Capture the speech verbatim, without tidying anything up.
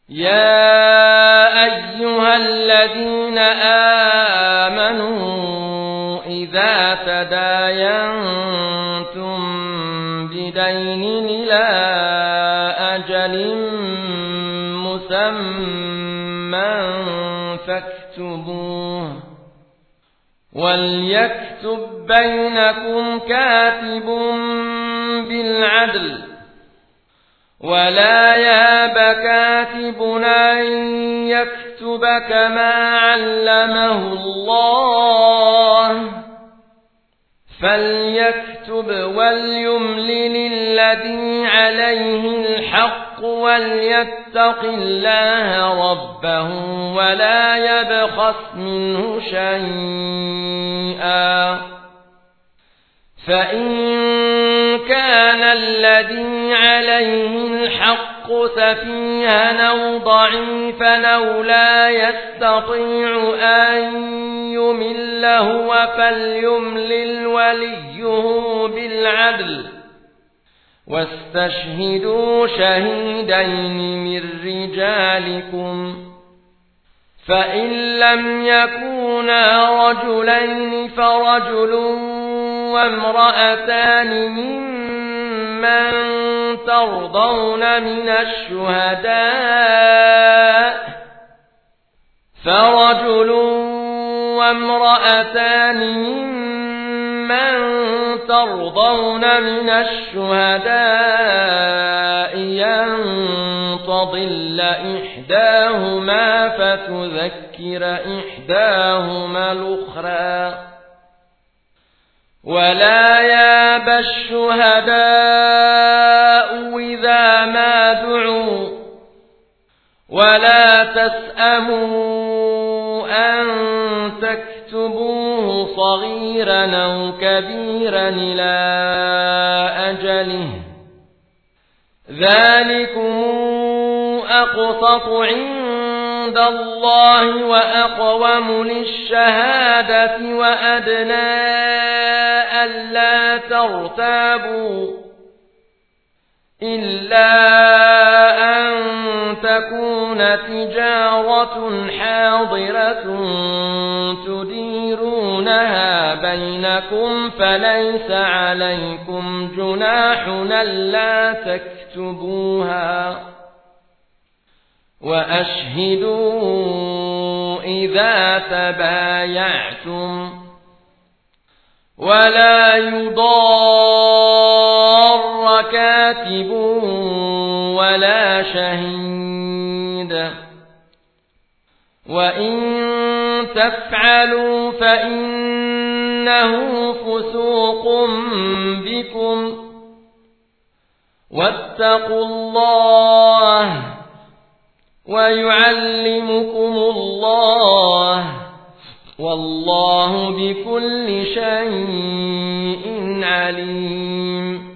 يا أيها الذين آمنوا إذا تداينتم بدين إلى أجل مسمى فاكتبوه وليكتب بينكم كاتب بالعدل ولا ياب كاتب أن يكتب كما علمه الله فليكتب وليملل الذي عليه الحق وليتق الله ربه ولا يبخس منه شيئا فإن كان الذي عليه الحق سفيها أو ضعيفا أو لا يستطيع أن يمل هو فليملل وليه بالعدل واستشهدوا شهيدين من رجالكم فإن لم يكونا رجلين فرجل وامرأتان ممن ترضون من الشهداء فرجل وامرأتان ممن ترضون من الشهداء أن تضل إحداهما فتذكر إحداهما الأخرى ولا ياب الشهداء إذا ما دعوا ولا تسأموا أن تكتبوه صغيرا أو كبيرا إلى أجله ذلكم أقسط عند الله وأقوم للشهادة وأدنى ألا ترتابوا إلا أن تكون تجارة حاضرة تديرونها بينكم فليس عليكم جناح ألا تكتبوها وأشهدوا إذا تبايعتم ولا يضار كاتب ولا شهيد وإن تفعلوا فإنه فسوق بكم واتقوا الله ويعلمكم الله والله بكل شيء عليم.